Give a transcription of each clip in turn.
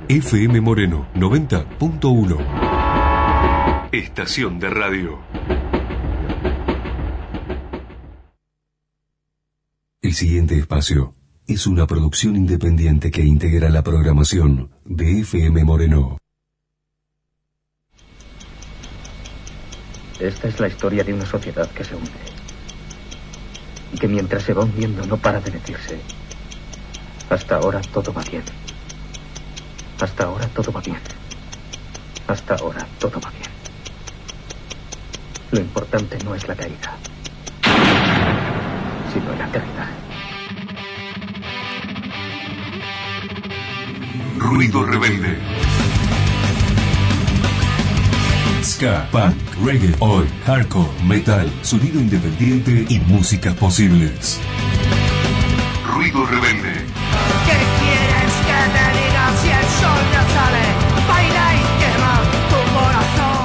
FM Moreno 90.1. Estación de radio. El siguiente espacio es una producción independiente que integra la programación de FM Moreno. Esta es la historia de una sociedad que se hunde y que mientras se va hundiendo no para de decirse: hasta ahora todo va bien. Hasta ahora todo va bien. Hasta ahora todo va bien. Lo importante no es la caída, sino el aterrizaje. Ruido rebelde. Ska, punk, reggae, oi, hardcore, metal, sonido independiente y músicas posibles. Ruido rebelde. ¿Qué quieres que te diga si el sol no sale? Baila y quema tu corazón.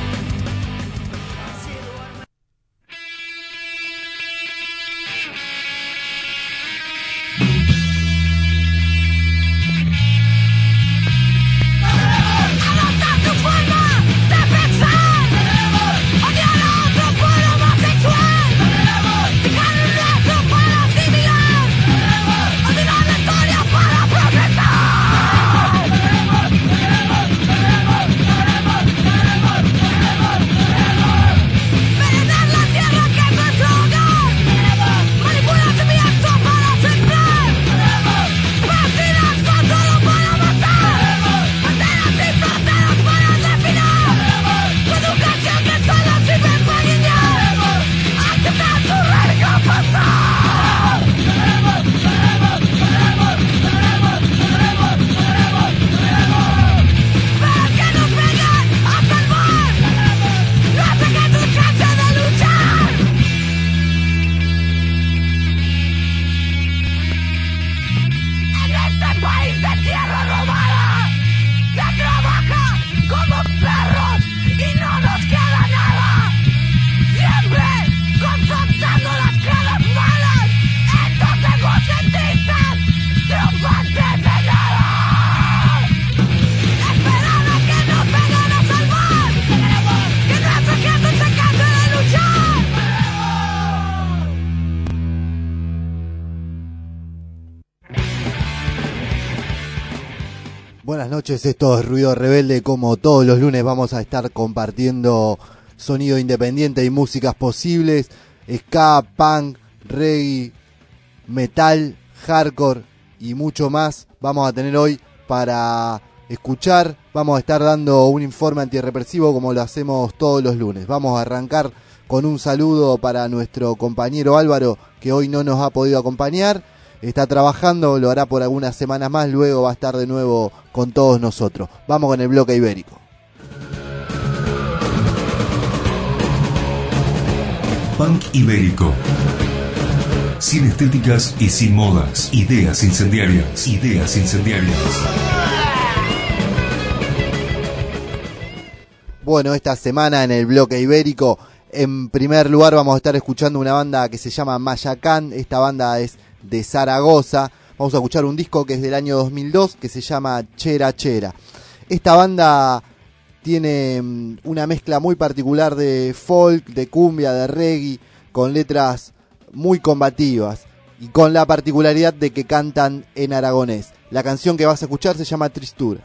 Buenas noches, esto es Ruido Rebelde. Como todos los lunes vamos a estar compartiendo sonido independiente y músicas posibles, ska, punk, reggae, metal, hardcore y mucho más. Vamos a tener hoy para escuchar, vamos a estar dando un informe antirrepresivo como lo hacemos todos los lunes. Vamos a arrancar con un saludo para nuestro compañero Álvaro, que hoy no nos ha podido acompañar. Está trabajando, lo hará por algunas semanas más, luego va a estar de nuevo con todos nosotros. Vamos con el bloque ibérico. Punk ibérico. Sin estéticas y sin modas. Ideas incendiarias. Ideas incendiarias. Bueno, esta semana en el bloque ibérico, en primer lugar vamos a estar escuchando una banda que se llama Mayacán. Esta banda es de Zaragoza. Vamos a escuchar un disco que es del año 2002 que se llama Chera Chera. Esta banda tiene una mezcla muy particular de folk, de cumbia, de reggae, con letras muy combativas y con la particularidad de que cantan en aragonés. La canción que vas a escuchar se llama Tristura.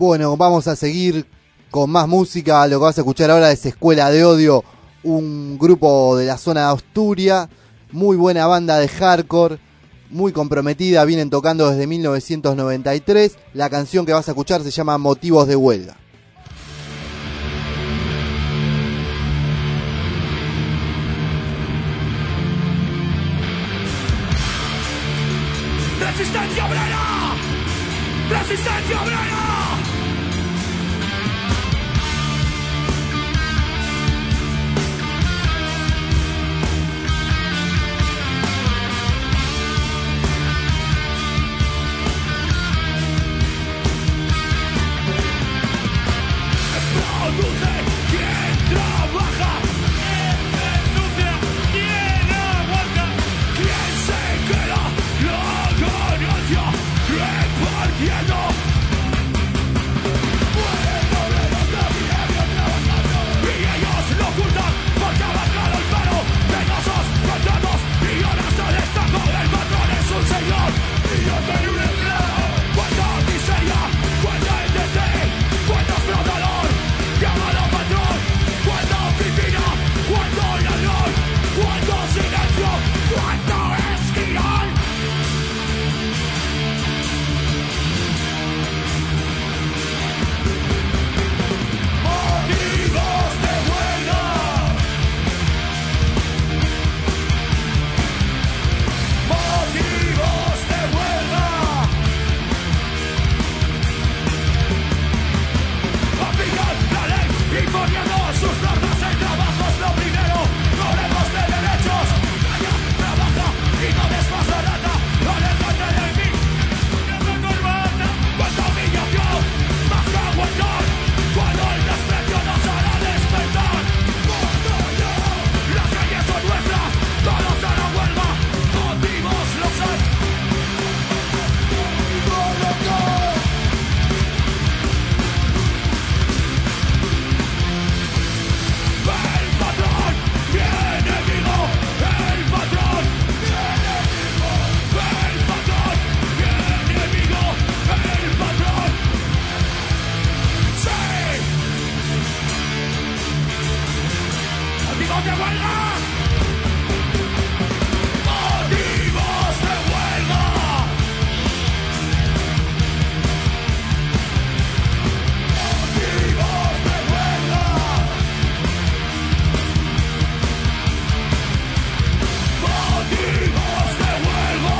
Bueno, vamos a seguir con más música. Lo que vas a escuchar ahora es Escuela de Odio, un grupo de la zona de Asturias, muy buena banda de hardcore, muy comprometida, vienen tocando desde 1993. La canción que vas a escuchar se llama Motivos de Huelga. ¡Resistencia obrera! ¡Resistencia obrera! Produce quien trabaja, se ensucia quien aguanta, quien se queda la ganancia repartiendo. Pueblo de los camioneros trabajando y ellos lo ocultan porque ha bajado el paro. Penosos, contratos y horas de destaco. El patrón es un señor y yo soy un esclavo. Cuánta miseria, cuánta ETT, cuánto explotador. Llámalo patrón, cuánta oficina, cuánto ladrón, cuánto silencio, cuánto esquirón. Motivos de huelga. Motivos de huelga. Aplican la ley imponiendo sus normas. El trabajo es lo primero. No hablemos de derechos. Calla, trabaja y no des más la rata. Aléjate de mí. Una corbata. Cuánta humillación. Más que aguantar. Cuando el desprecio nos hará despertar. ¡Batalla! Las calles son nuestras. Todos a la huelga. Motivos los hay. El patrón, mi enemigo. El patrón, mi enemigo. El patrón, mi enemigo. El patrón. ¡Sí! ¡Motivos de huelga! ¡Motivos de huelga! ¡Motivos de huelga! ¡Motivos de huelga!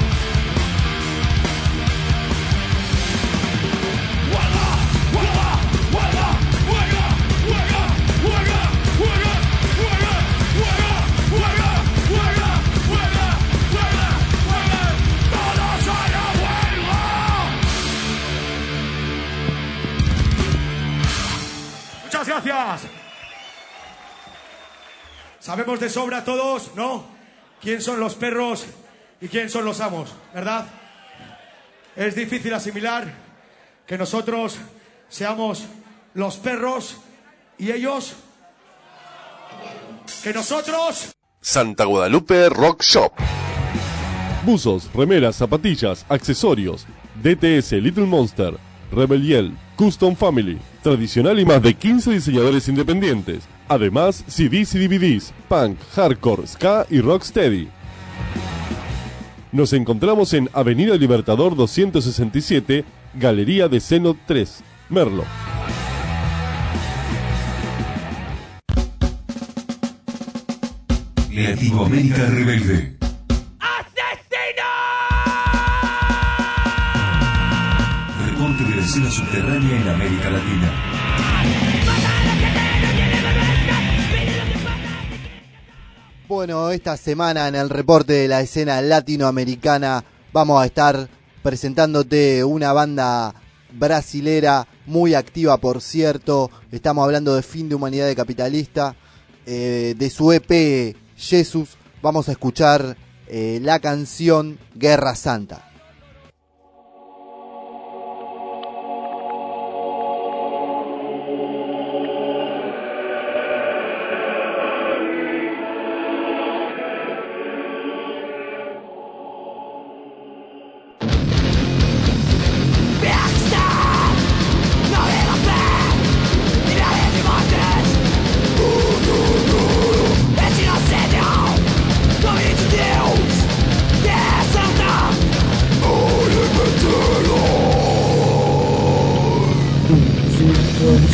¡Huelga! ¡Huelga! ¡Huelga! ¡Huelga! ¡Huelga! ¡Huelga! ¡Huelga! ¡Huelga! ¡Huelga! ¡Huelga! ¡Huelga! ¡Huelga! ¡Huelga! ¡Huelga! ¡Todos a la huelga! Muchas gracias. Sabemos de sobra todos, ¿no? ¿Quién son los perros y quién son los amos, verdad? Es difícil asimilar que nosotros seamos los perros y ellos... que nosotros... Santa Guadalupe Rock Shop. Buzos, remeras, zapatillas, accesorios. DTS Little Monster, Rebeliel, Custom Family, tradicional y más de 15 diseñadores independientes. Además, CDs y DVDs, punk, hardcore, ska y rocksteady. Nos encontramos en Avenida Libertador 267, Galería de Seno 3, Merlo. Latinoamérica Rebelde. Reporte de la escena subterránea en América Latina. Bueno, esta semana en el reporte de la escena latinoamericana vamos a estar presentándote una banda brasilera muy activa, por cierto. Estamos hablando de Fin de Humanidad de Capitalista, de su EP Jesús. Vamos a escuchar la canción Guerra Santa.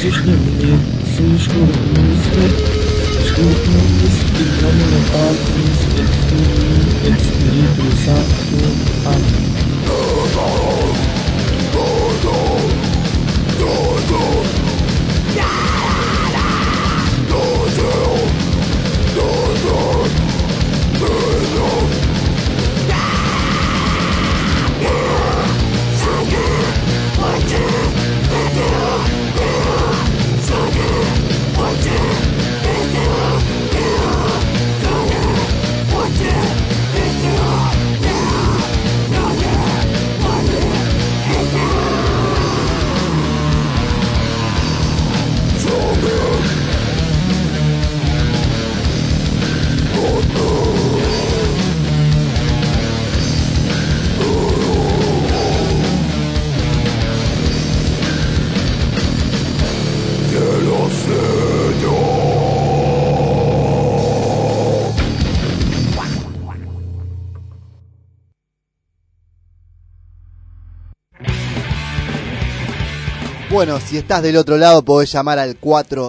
Bueno, si estás del otro lado podés llamar al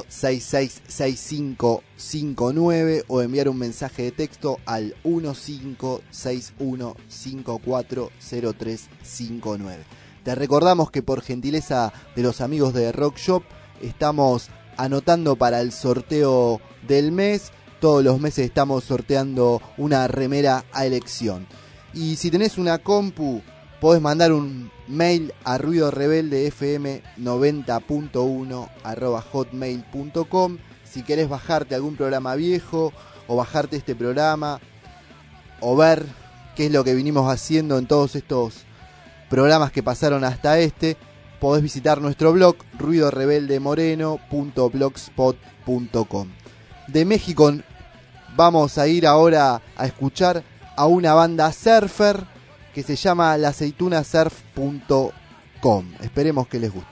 466-6559 o enviar un mensaje de texto al 1561540359. Te recordamos que por gentileza de los amigos de Rock Shop estamos anotando para el sorteo del mes. Todos los meses estamos sorteando una remera a elección. Y si tenés una compu, podés mandar un mail a ruidorebeldefm90.1@hotmail.com si querés bajarte algún programa viejo o bajarte este programa o ver qué es lo que vinimos haciendo en todos estos programas que pasaron hasta este. Podés visitar nuestro blog ruidorebeldemoreno.blogspot.com. De México vamos a ir ahora a escuchar a una banda surfer que se llama laceitunasurf.com. Esperemos que les guste.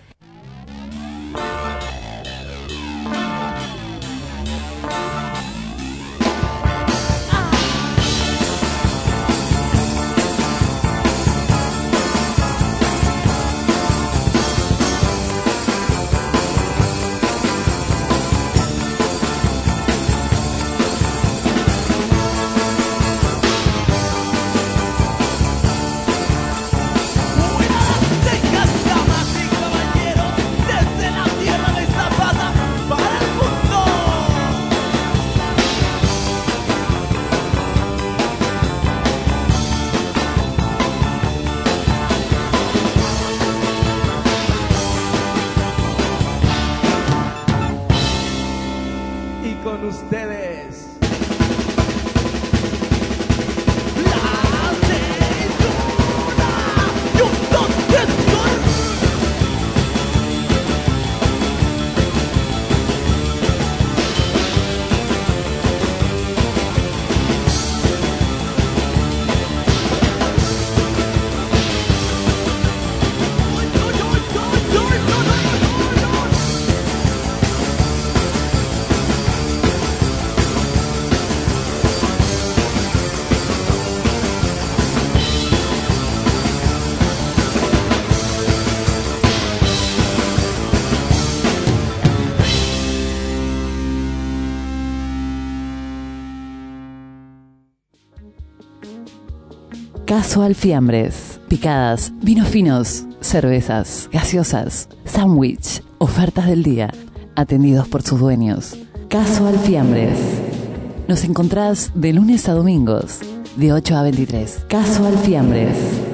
Casual Fiambres, picadas, vinos finos, cervezas, gaseosas, sándwich, ofertas del día, atendidos por sus dueños. Casual Fiambres. Nos encontrás de lunes a domingos, de 8 a 23. Casual Fiambres.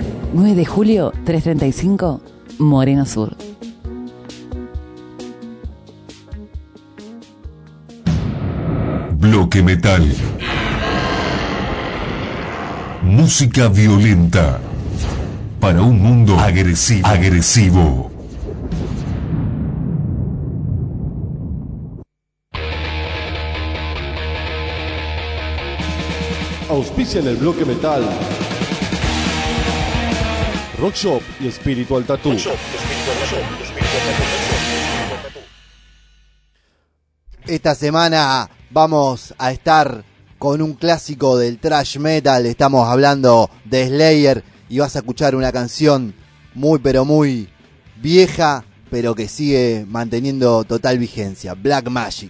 9 de julio, 335, Moreno Sur. Bloque Metal. Música violenta para un mundo agresivo. Auspician el bloque metal Rock Shop y Spiritual Tattoo. Esta semana vamos a estar con un clásico del thrash metal. Estamos hablando de Slayer y vas a escuchar una canción muy pero muy vieja, pero que sigue manteniendo total vigencia. Black Magic.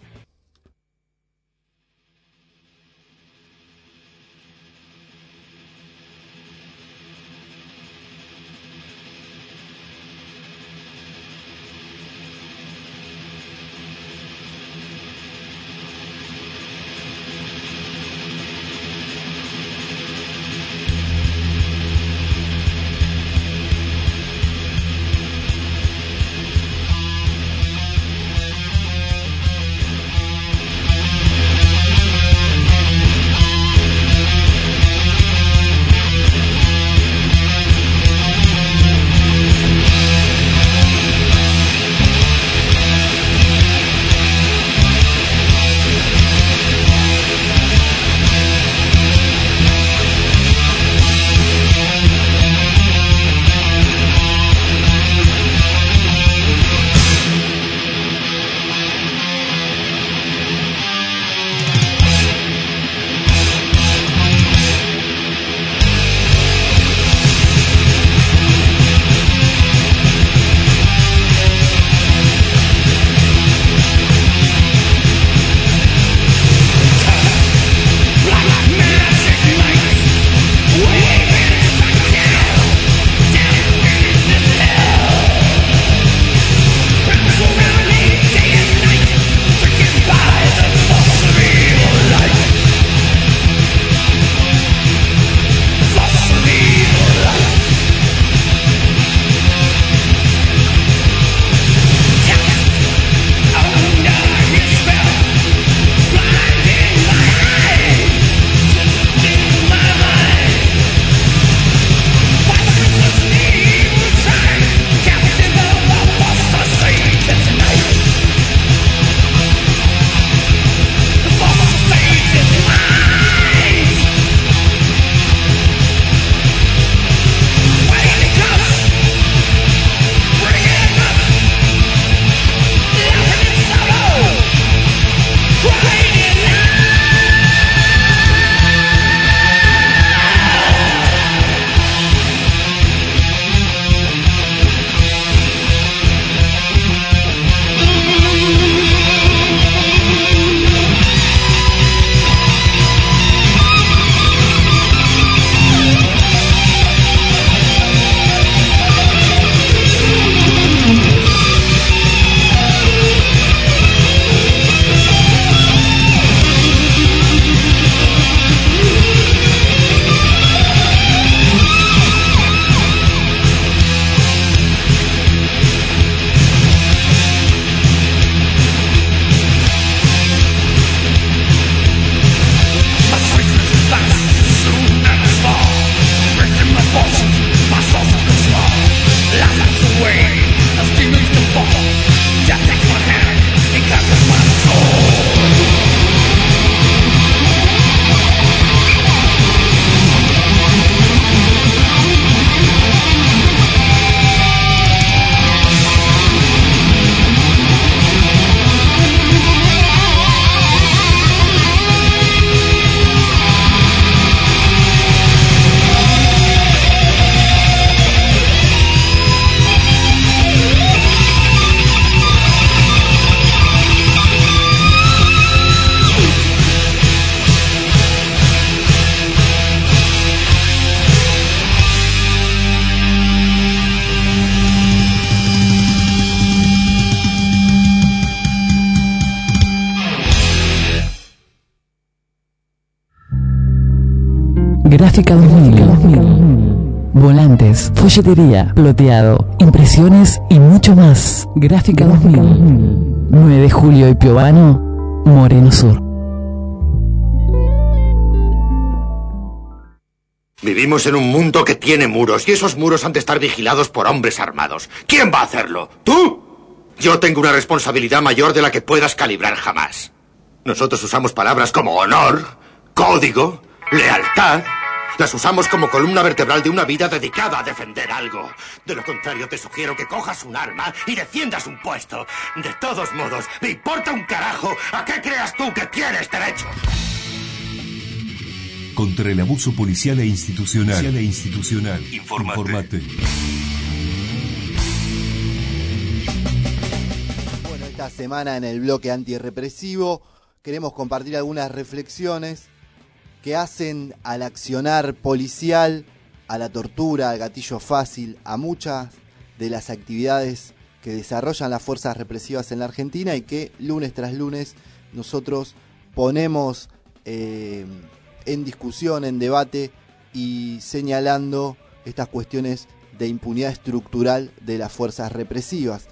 Gráfica 2000. Volantes, folletería, ploteado, impresiones y mucho más. Gráfica 2000. 9 de Julio y Piovano, Moreno Sur. Vivimos en un mundo que tiene muros y esos muros han de estar vigilados por hombres armados. ¿Quién va a hacerlo? ¿Tú? Yo tengo una responsabilidad mayor de la que puedas calibrar jamás. Nosotros usamos palabras como honor, código, lealtad. Las usamos como columna vertebral de una vida dedicada a defender algo. De lo contrario, te sugiero que cojas un arma y defiendas un puesto. De todos modos, me importa un carajo a qué creas tú que tienes derecho. Contra el abuso policial e institucional. Informate. esta semana en el bloque antirrepresivo queremos compartir algunas reflexiones que hacen al accionar policial, a la tortura, al gatillo fácil, a muchas de las actividades que desarrollan las fuerzas represivas en la Argentina y que lunes tras lunes nosotros ponemos en discusión, en debate y señalando estas cuestiones de impunidad estructural de las fuerzas represivas.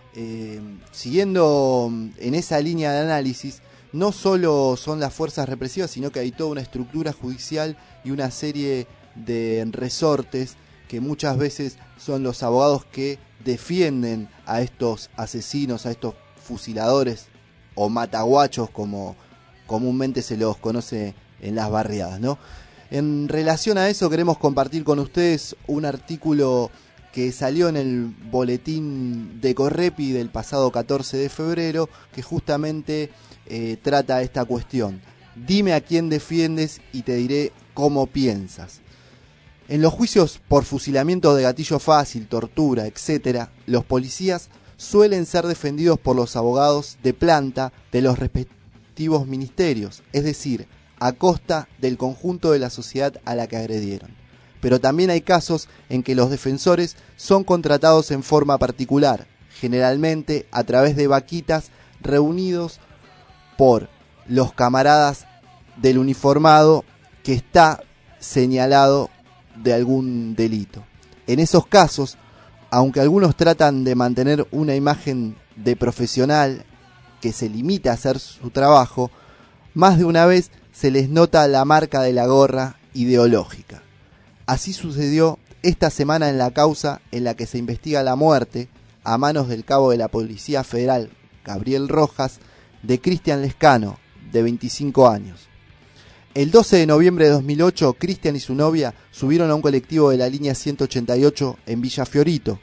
Siguiendo en esa línea de análisis, no solo son las fuerzas represivas, sino que hay toda una estructura judicial y una serie de resortes que muchas veces son los abogados que defienden a estos asesinos, a estos fusiladores o mataguachos, como comúnmente se los conoce en las barriadas, ¿no? En relación a eso queremos compartir con ustedes un artículo que salió en el boletín de Correpi del pasado 14 de febrero, que justamente trata esta cuestión. Dime a quién defiendes y te diré cómo piensas. En los juicios por fusilamiento de gatillo fácil, tortura, etc., los policías suelen ser defendidos por los abogados de planta de los respectivos ministerios, es decir, a costa del conjunto de la sociedad a la que agredieron. Pero también hay casos en que los defensores son contratados en forma particular, generalmente a través de vaquitas reunidos por los camaradas del uniformado que está señalado de algún delito. En esos casos, aunque algunos tratan de mantener una imagen de profesional que se limita a hacer su trabajo, más de una vez se les nota la marca de la gorra ideológica. Así sucedió esta semana en la causa en la que se investiga la muerte, a manos del cabo de la Policía Federal, Gabriel Rojas, de Cristian Lescano, de 25 años. El 12 de noviembre de 2008, Cristian y su novia subieron a un colectivo de la línea 188 en Villa Fiorito.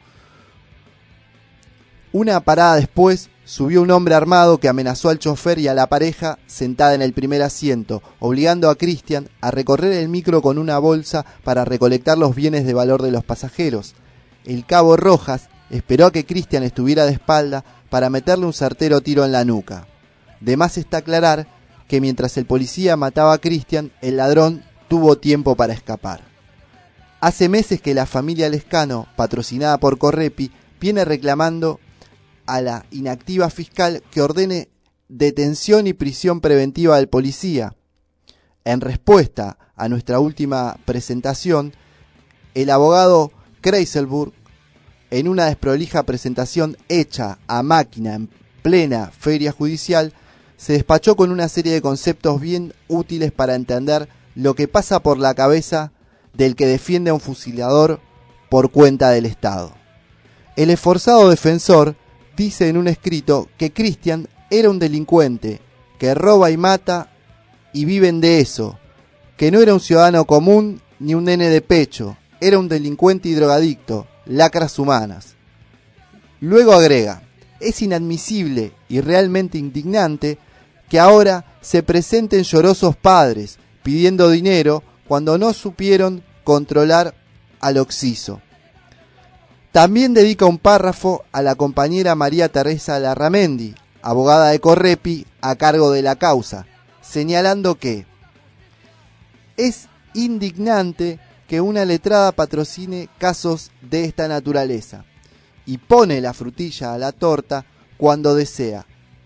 Una parada después, subió un hombre armado que amenazó al chofer y a la pareja sentada en el primer asiento, obligando a Cristian a recorrer el micro con una bolsa para recolectar los bienes de valor de los pasajeros. El cabo Rojas esperó a que Cristian estuviera de espalda para meterle un certero tiro en la nuca. De más está aclarar que mientras el policía mataba a Cristian, el ladrón tuvo tiempo para escapar. Hace meses que la familia Lescano, patrocinada por Correpi, viene reclamando a la inactiva fiscal que ordene detención y prisión preventiva del policía. En respuesta a nuestra última presentación, el abogado Kreiselburg, en una desprolija presentación hecha a máquina en plena feria judicial, se despachó con una serie de conceptos bien útiles para entender lo que pasa por la cabeza del que defiende a un fusilador por cuenta del Estado. El esforzado defensor dice en un escrito que Cristian era un delincuente, que roba y mata y viven de eso, que no era un ciudadano común ni un nene de pecho, era un delincuente y drogadicto, lacras humanas. Luego agrega, es inadmisible y realmente indignante que ahora se presenten llorosos padres pidiendo dinero cuando no supieron controlar al occiso. También dedica un párrafo a la compañera María Teresa Larramendi, abogada de Correpi a cargo de la causa, señalando que es indignante que una letrada patrocine casos de esta naturaleza y pone la frutilla a la torta cuando desea.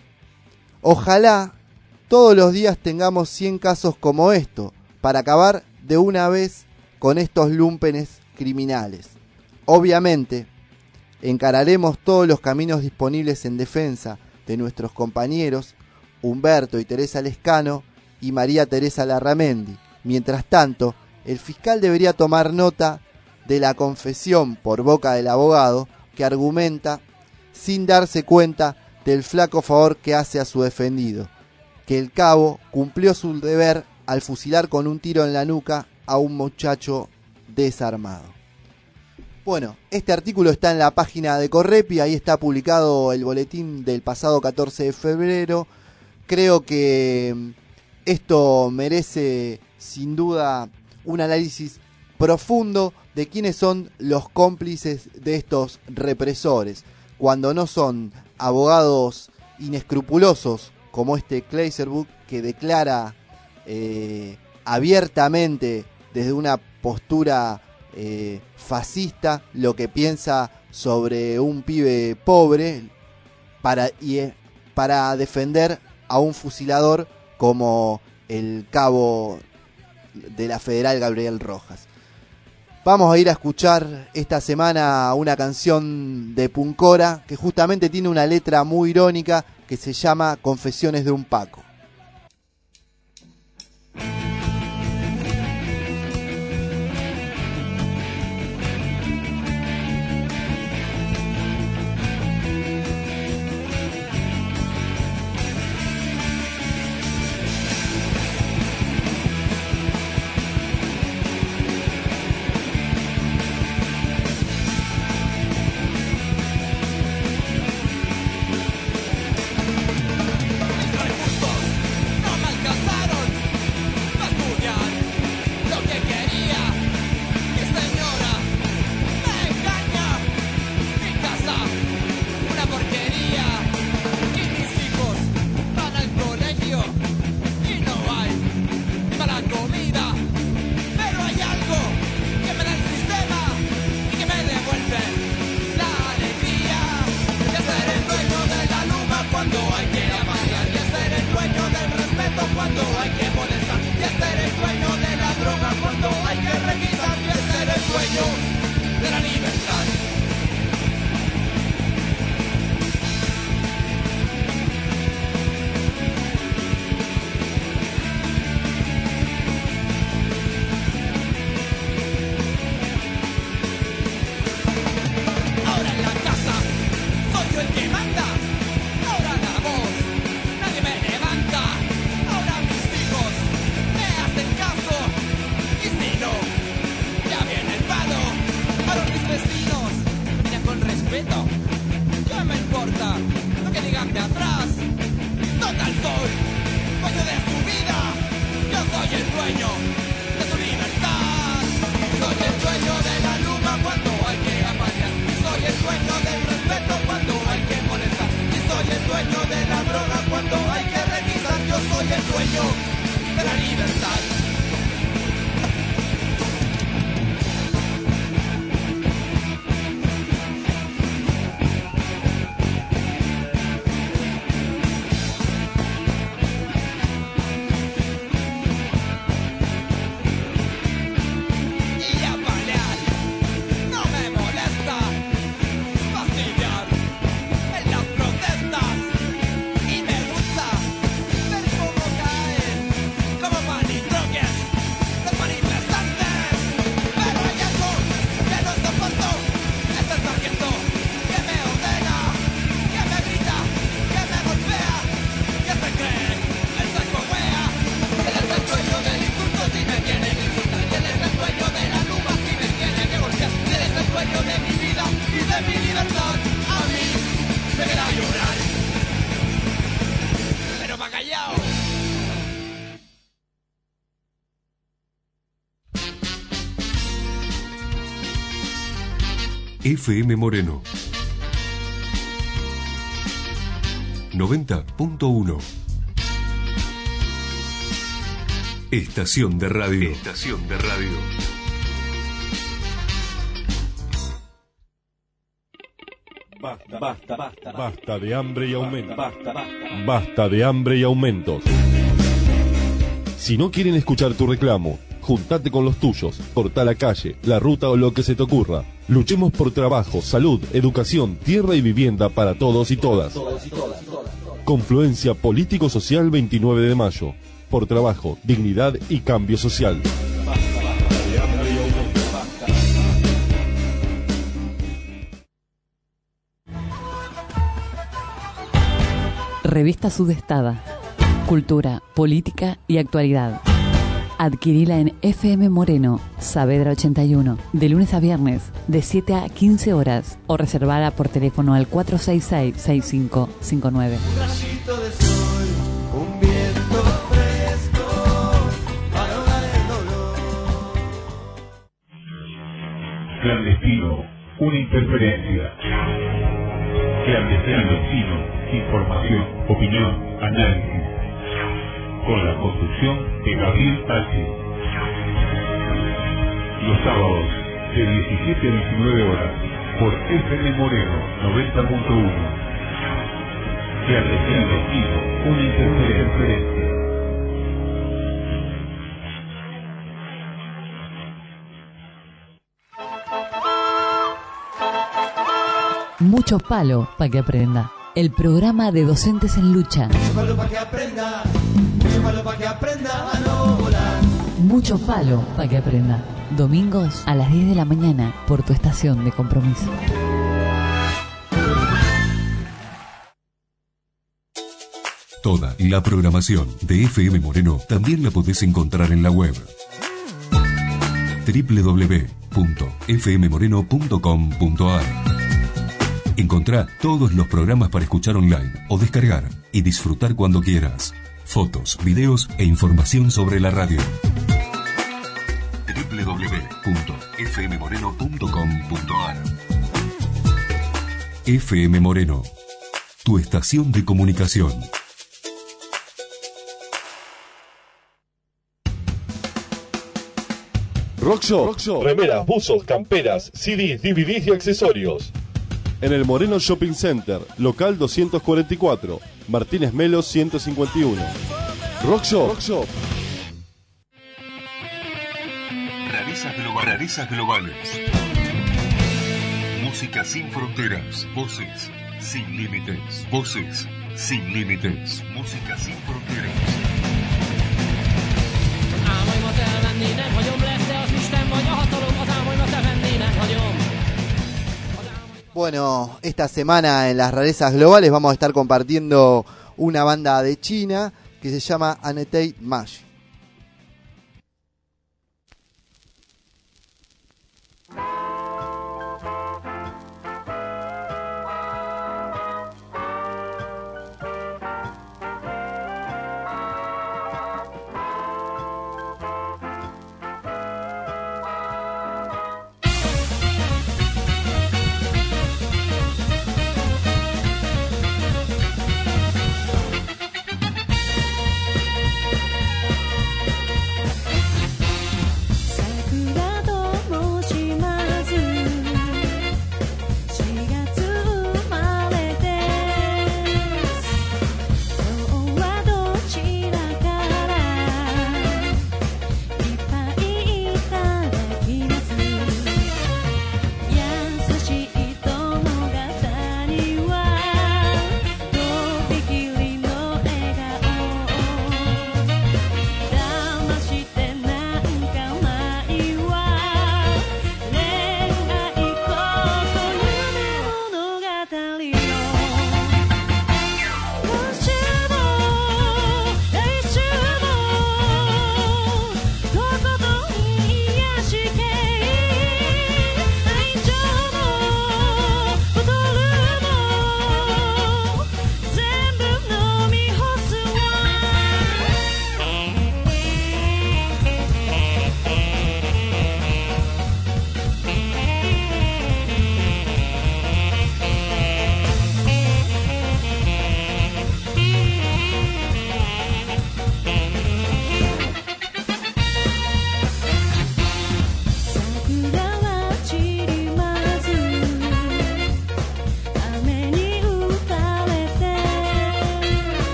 Ojalá todos los días tengamos 100 casos como esto para acabar de una vez con estos lúmpenes criminales. Obviamente, encararemos todos los caminos disponibles en defensa de nuestros compañeros Humberto y Teresa Lescano y María Teresa Larramendi. Mientras tanto, el fiscal debería tomar nota de la confesión por boca del abogado que argumenta, sin darse cuenta del flaco favor que hace a su defendido, que el cabo cumplió su deber al fusilar con un tiro en la nuca a un muchacho desarmado. Bueno, este artículo está en la página de Correpi, ahí está publicado el boletín del pasado 14 de febrero. Creo que esto merece sin duda un análisis profundo de quiénes son los cómplices de estos represores, cuando no son abogados inescrupulosos como este Kleiserbuch, que declara abiertamente desde una postura fascista lo que piensa sobre un pibe pobre para defender a un fusilador como el cabo de la Federal Gabriel Rojas. Vamos a ir a escuchar esta semana una canción de Puncora que justamente tiene una letra muy irónica que se llama Confesiones de un Paco. FM Moreno 90.1. Estación de radio. Estación de radio. Basta de hambre y aumentos. Basta de hambre y aumentos. Si no quieren escuchar tu reclamo, juntate con los tuyos, cortá la calle, la ruta o lo que se te ocurra. Luchemos por trabajo, salud, educación, tierra y vivienda para todos y todas. Confluencia Político-Social 29 de mayo. Por trabajo, dignidad y cambio social. Revista Sudestada. Cultura, política y actualidad. Adquirila en FM Moreno, Saavedra 81, de lunes a viernes, de 7 a 15 horas, o reservada por teléfono al 466-6559. Un rayito de sol, un viento fresco, para ahogar el dolor. Clandestino, una interferencia. Clandestino. información, opinión, análisis. Con la conducción de Gabriel Pachi. Los sábados de 17 a 19 horas por FM Moreno 90.1. Que al destino una interferencia. Mucho palo para que aprenda. El programa de docentes en lucha. Mucho palo para que aprenda. Mucho palo para que aprenda a no volar. Mucho palo para que aprenda. Domingos a las 10 de la mañana por tu estación de compromiso. Toda la programación de FM Moreno también la podés encontrar en la web www.fmmoreno.com.ar. Encontrá todos los programas para escuchar online o descargar y disfrutar cuando quieras. Fotos, videos e información sobre la radio. www.fmmoreno.com.ar. FM Moreno, tu estación de comunicación. Rock Shop, remeras, buzos, camperas, CDs, DVDs y accesorios. En el Moreno Shopping Center, local 244, Martínez Melo 151. Rock Shop. Rarezas globales. Música sin fronteras. Voces sin límites. Voces sin límites. Música sin fronteras. Bueno, esta semana en las rarezas globales vamos a estar compartiendo una banda de China que se llama Anete Mash.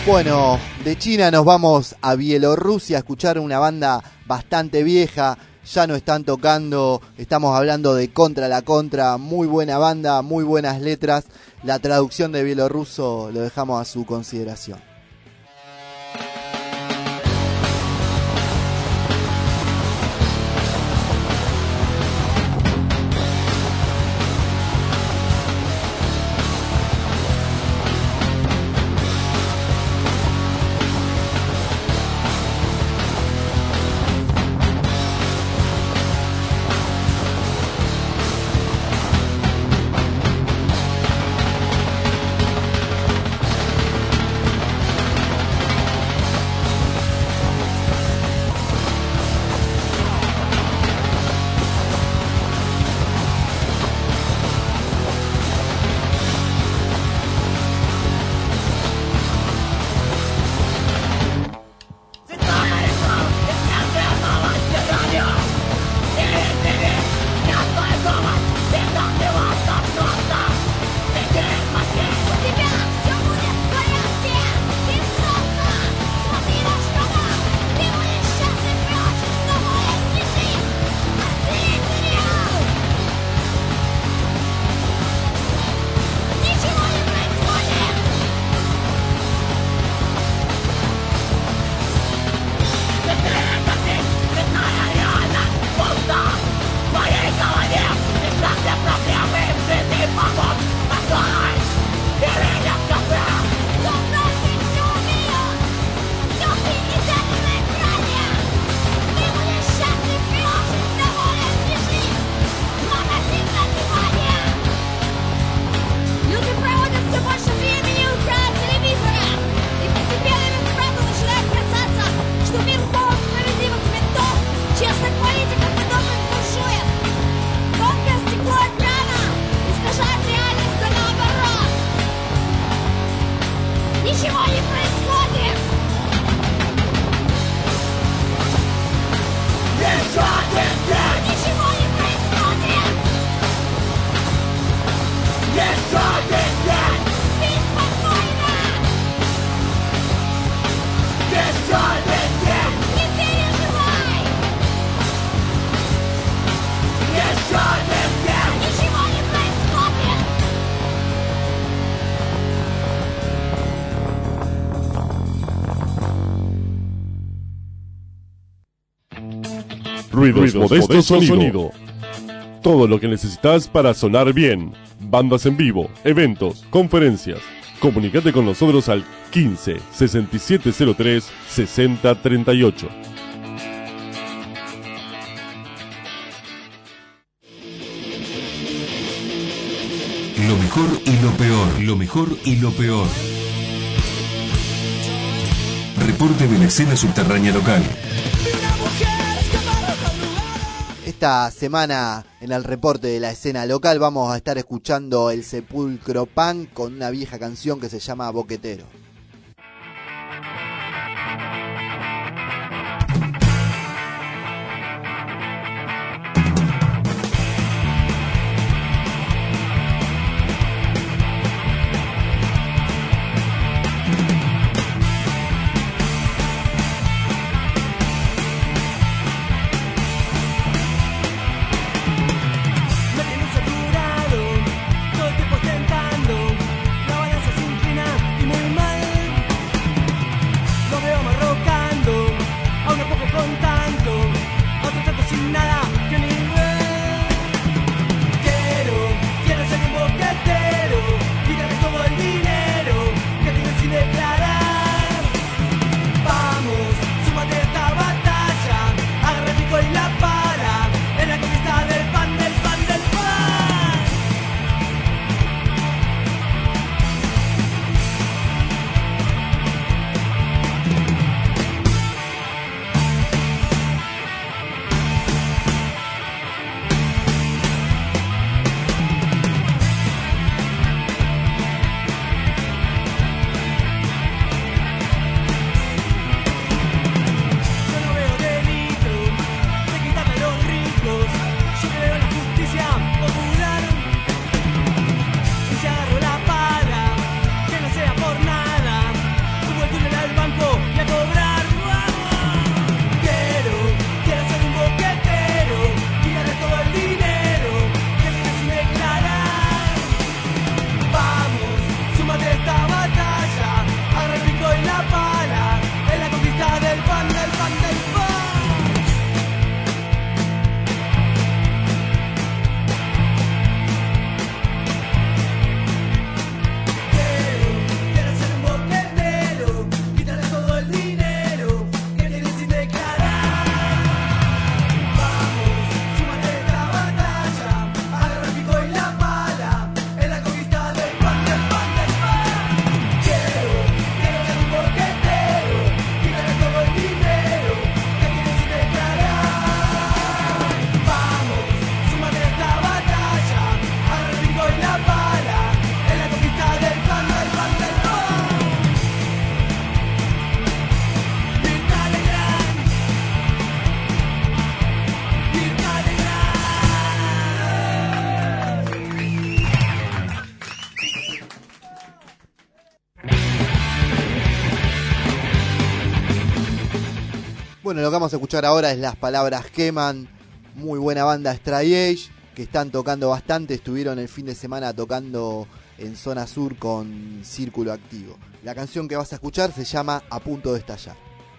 Bueno, de China nos vamos a Bielorrusia a escuchar una banda bastante vieja. Ya no están tocando, estamos hablando de Contra la Contra, muy buena banda, muy buenas letras. La traducción de bielorruso lo dejamos a su consideración. Ruidos Modesto Sonido. Todo lo que necesitas para sonar bien. Bandas en vivo, eventos, conferencias. Comunícate con nosotros al 15 6703 6038. Lo mejor y lo peor, lo mejor y lo peor. Reporte de la escena subterránea local. Esta semana en el reporte de la escena local vamos a estar escuchando El Sepulcro Punk con una vieja canción que se llama Boquetero. Todo el tiempo tentando, la balanza se inclina y muy mal. Bueno, lo que vamos a escuchar ahora es Las Palabras Queman, muy buena banda Stray Age, que están tocando bastante, estuvieron el fin de semana tocando en Zona Sur con Círculo Activo. La canción que vas a escuchar se llama A Punto de Estallar.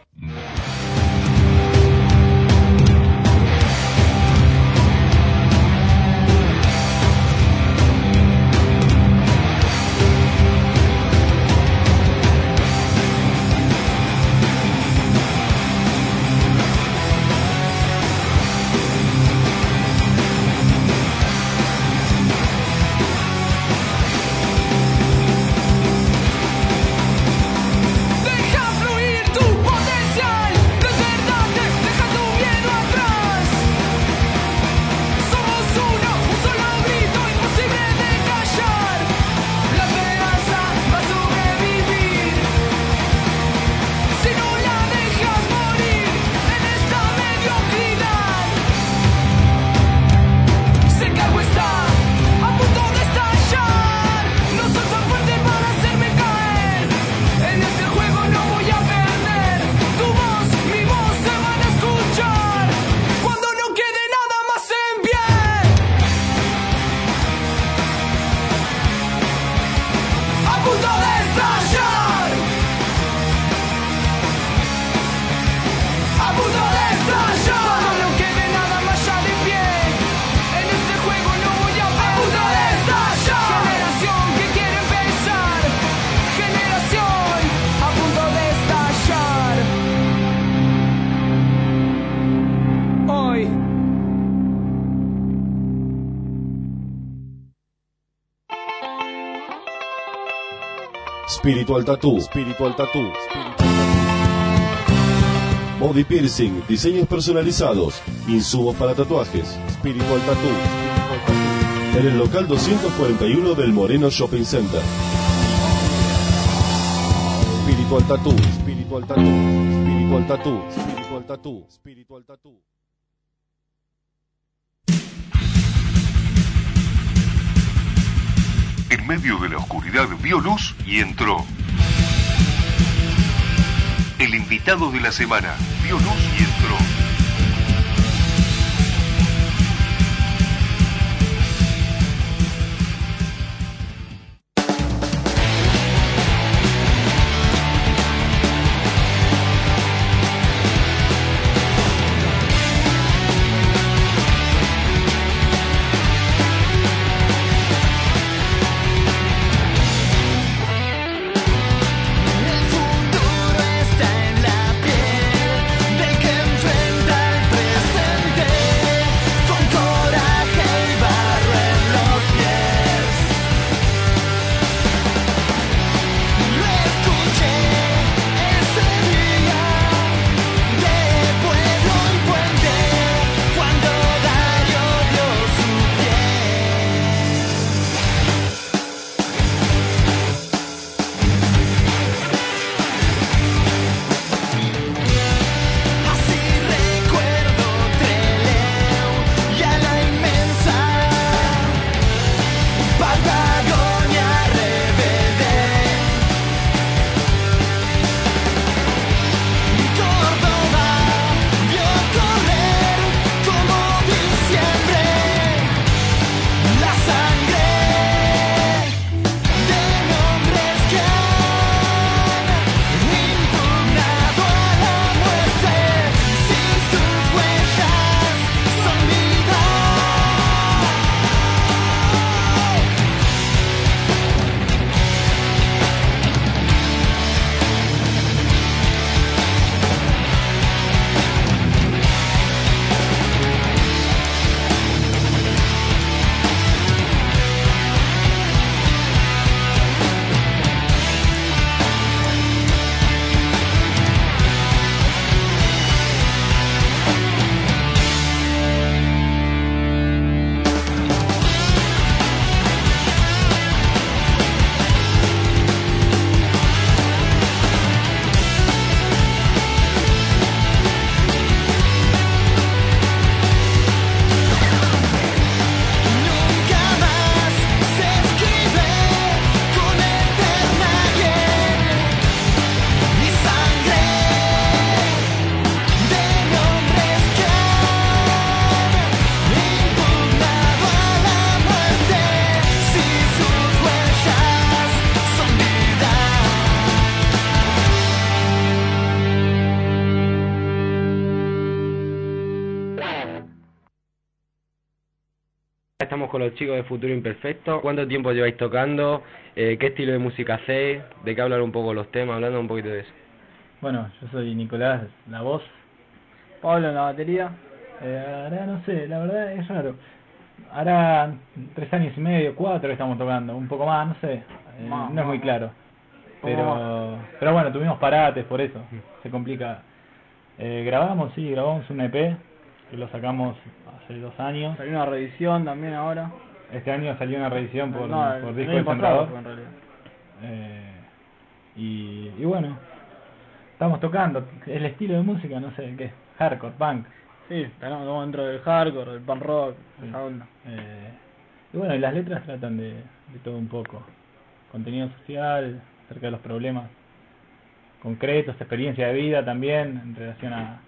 Spiritual Tattoo. Body piercing, diseños personalizados, insumos para tatuajes. Spiritual Tattoo. En el local 241 del Moreno Shopping Center. Spiritual Tattoo. En medio de la oscuridad vio luz y entró. El invitado de la semana vio luz y entró. El futuro está en la piel del que Estamos con los chicos de Futuro Imperfecto. ¿Cuánto tiempo lleváis tocando? ¿Qué estilo de música hacéis? ¿De qué hablar un poco los temas? Hablando un poquito de eso. Bueno, yo soy Nicolás, la voz. Pablo en la batería. Ahora no sé, la verdad es raro. Ahora 3 años y medio, 4 estamos tocando, un poco más, no sé. No es muy claro. Pero bueno, tuvimos parates por eso, se complica. Grabamos un EP, que lo sacamos hace 2 años. Salió una reedición también ahora. Este año salió una reedición por Disco del Sembrador. en realidad. Y bueno, estamos tocando, el estilo de música, no sé qué, hardcore, punk. Sí, estamos dentro del hardcore, del punk rock, esa onda. Y bueno, y las letras tratan de todo un poco. Contenido social, acerca de los problemas concretos, experiencia de vida también, en relación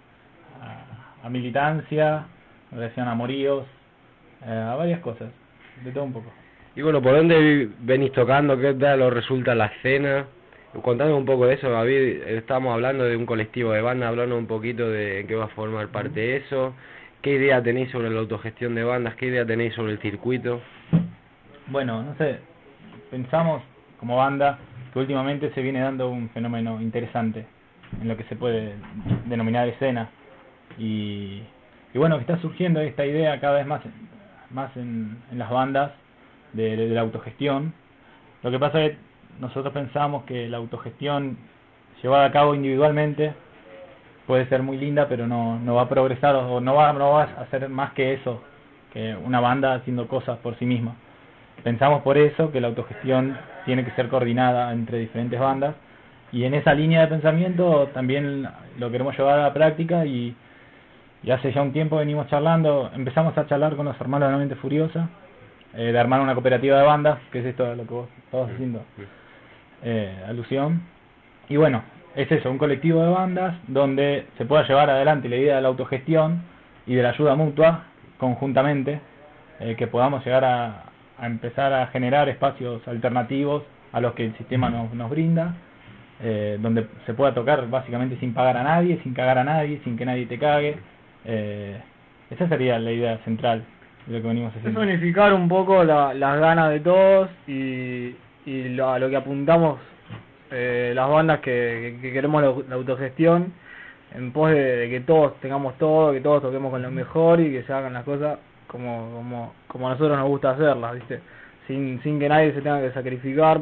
a militancia, en relación a amoríos, a varias cosas, de todo un poco. Y bueno, ¿por dónde venís tocando? ¿Qué tal os resulta la escena? Contadnos un poco de eso, David. Estamos hablando de un colectivo de bandas, hablando un poquito de qué va a formar parte de eso. ¿Qué idea tenéis sobre la autogestión de bandas? ¿Qué idea tenéis sobre el circuito? Bueno, no sé, pensamos como banda que últimamente se viene dando un fenómeno interesante en lo que se puede denominar escena. Y bueno, que está surgiendo esta idea cada vez más en las bandas de la autogestión. Lo que pasa es que nosotros pensamos que la autogestión llevada a cabo individualmente puede ser muy linda, pero no va a progresar o no va a hacer más que eso, que una banda haciendo cosas por sí misma. Pensamos por eso que la autogestión tiene que ser coordinada entre diferentes bandas, y en esa línea de pensamiento también lo queremos llevar a la práctica, y hace ya un tiempo venimos charlando, empezamos a charlar con los hermanos de la Mente Furiosa, de armar una cooperativa de bandas, que es esto a lo que vos estabas haciendo alusión. Y bueno, es eso, un colectivo de bandas donde se pueda llevar adelante la idea de la autogestión y de la ayuda mutua conjuntamente, que podamos llegar a empezar a generar espacios alternativos a los que el sistema nos brinda, donde se pueda tocar básicamente sin pagar a nadie, sin cagar a nadie, sin que nadie te cague. Esa sería la idea central de lo que venimos haciendo. Es unificar un poco las ganas de todos y a lo que apuntamos las bandas que queremos la autogestión, en pos de que todos tengamos todo, que todos toquemos con lo mejor y que se hagan las cosas como a nosotros nos gusta hacerlas, ¿viste? Sin que nadie se tenga que sacrificar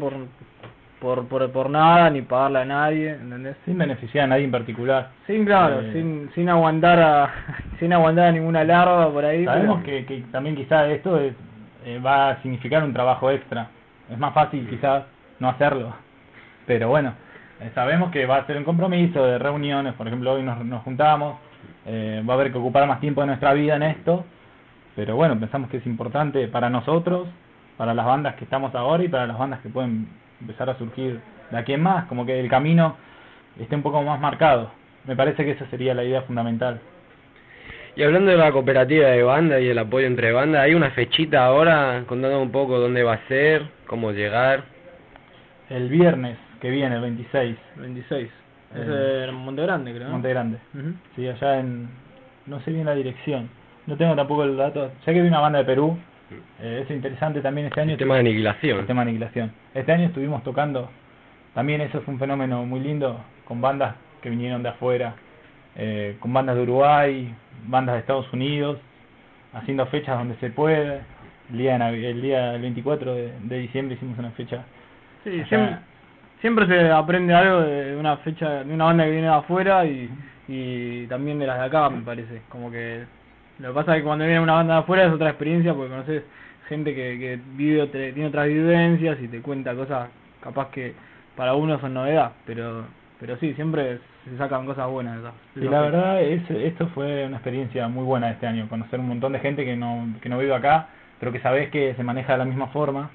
por nada, ni pagarle a nadie, ¿entendés? Sin beneficiar a nadie en particular. Sí, claro, sin aguantar a ninguna larva por ahí. Sabemos que también quizás esto va a significar un trabajo extra. Es más fácil quizás no hacerlo, pero bueno, sabemos que va a ser un compromiso de reuniones. Por ejemplo, hoy nos juntamos, va a haber que ocupar más tiempo de nuestra vida en esto, pero bueno, pensamos que es importante para nosotros, para las bandas que estamos ahora y para las bandas que pueden empezar a surgir de aquí en más, como que el camino esté un poco más marcado. Me parece que esa sería la idea fundamental. Y hablando de la cooperativa de banda y el apoyo entre bandas, ¿hay una fechita ahora? Contando un poco dónde va a ser, cómo llegar. El viernes que viene, el 26. 26. Es en Monte Grande, creo, ¿no? Monte Grande. Sí, allá no sé bien la dirección. No tengo tampoco el dato. Sé que vi una banda de Perú. Es interesante también este año. Sistema de aniquilación. Sistema de aniquilación. Este año estuvimos tocando. También eso fue un fenómeno muy lindo, con bandas que vinieron de afuera. Con bandas de Uruguay, bandas de Estados Unidos, haciendo fechas donde se puede. El día del 24 de diciembre hicimos una fecha. Sí, siempre se aprende algo de una fecha, de una banda que viene de afuera y también de las de acá, me parece. Como que lo que pasa es que cuando viene una banda de afuera es otra experiencia, porque conoces gente que tiene otras vivencias y te cuenta cosas capaz que para uno son novedad, pero sí, siempre se sacan cosas buenas de acá. Y la verdad, esto fue una experiencia muy buena este año, conocer un montón de gente que no vive acá, pero que sabés que se maneja de la misma forma.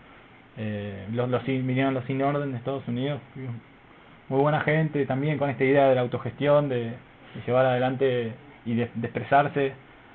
Vinieron los Sin Orden de Estados Unidos, muy buena gente también, con esta idea de la autogestión, de llevar adelante y de expresarse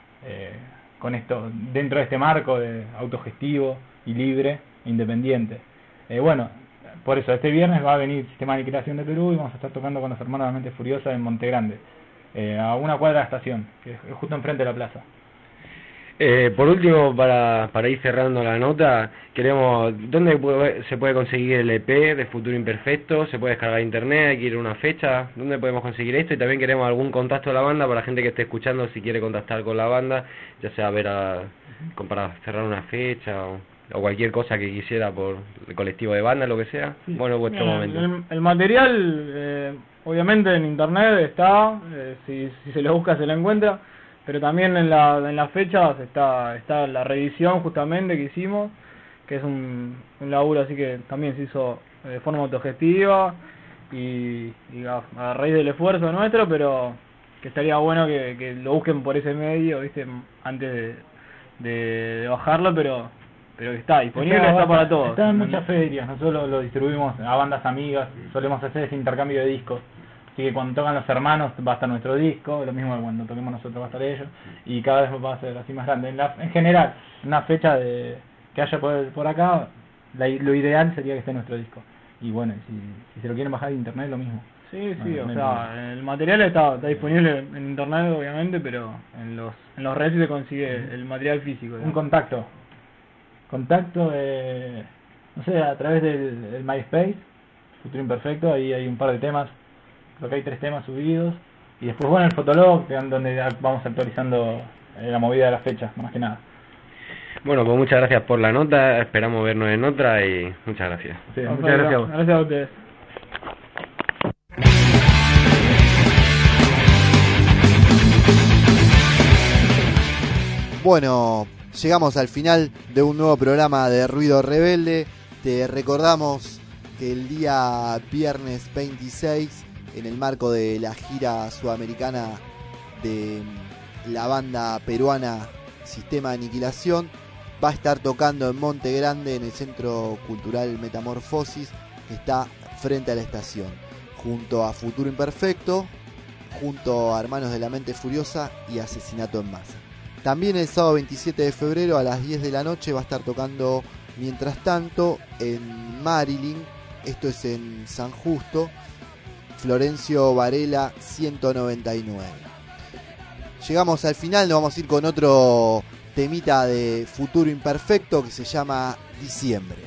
con esto, dentro de este marco de autogestivo y libre, independiente. Bueno, por eso, este viernes va a venir Sistema de Aniquilación de Perú y vamos a estar tocando con los hermanos de la Mente Furiosa en Monte Grande, a una cuadra de la estación, que es justo enfrente de la plaza. Por último, para ir cerrando la nota, ¿dónde se puede conseguir el EP de Futuro Imperfecto? ¿Se puede descargar internet? ¿Hay que ir a una fecha? ¿Dónde podemos conseguir esto? Y también queremos algún contacto de la banda para la gente que esté escuchando, si quiere contactar con la banda, ya sea para cerrar una fecha o cualquier cosa que quisiera por el colectivo de banda, lo que sea. Sí. Bueno, vuestro momento. El material, obviamente en internet está, si se lo busca se lo encuentra. Pero también en las fechas está la reedición justamente que hicimos, que es un laburo así que también se hizo de forma autogestiva y a raíz del esfuerzo nuestro, pero que estaría bueno que lo busquen por ese medio, ¿viste? Antes de bajarlo, pero que está disponible, está para todos. Está en muchas ferias, nosotros lo distribuimos a bandas amigas, solemos hacer ese intercambio de discos. Así que cuando tocan los hermanos va a estar nuestro disco, lo mismo que cuando toquemos nosotros va a estar ellos, y cada vez va a ser así más grande. En general, una fecha que haya por acá, lo ideal sería que esté nuestro disco. Y bueno, si se lo quieren bajar de internet, lo mismo. Sí, o sea, el material está disponible en internet obviamente, pero en los redes se consigue el material físico. Un contacto, no sé, a través del MySpace, Futuro Imperfecto, ahí hay un par de temas. Creo que hay 3 temas subidos. Y después, bueno, el Fotolog, donde vamos actualizando la movida de las fechas, más que nada. Bueno, pues muchas gracias por la nota. Esperamos vernos en otra y muchas gracias. Sí, muchas gracias. Gracias a ustedes. Bueno, llegamos al final de un nuevo programa de Ruido Rebelde. Te recordamos que el día viernes 26, en el marco de la gira sudamericana de la banda peruana Sistema de Aniquilación, va a estar tocando en Monte Grande, en el Centro Cultural Metamorfosis, que está frente a la estación, junto a Futuro Imperfecto, junto a Hermanos de la Mente Furiosa y Asesinato en Masa. También el sábado 27 de febrero a las 10 de la noche va a estar tocando Mientras Tanto en Marilyn, esto es en San Justo, Florencio Varela 199. Llegamos al final, nos vamos a ir con otro temita de Futuro Imperfecto que se llama Diciembre.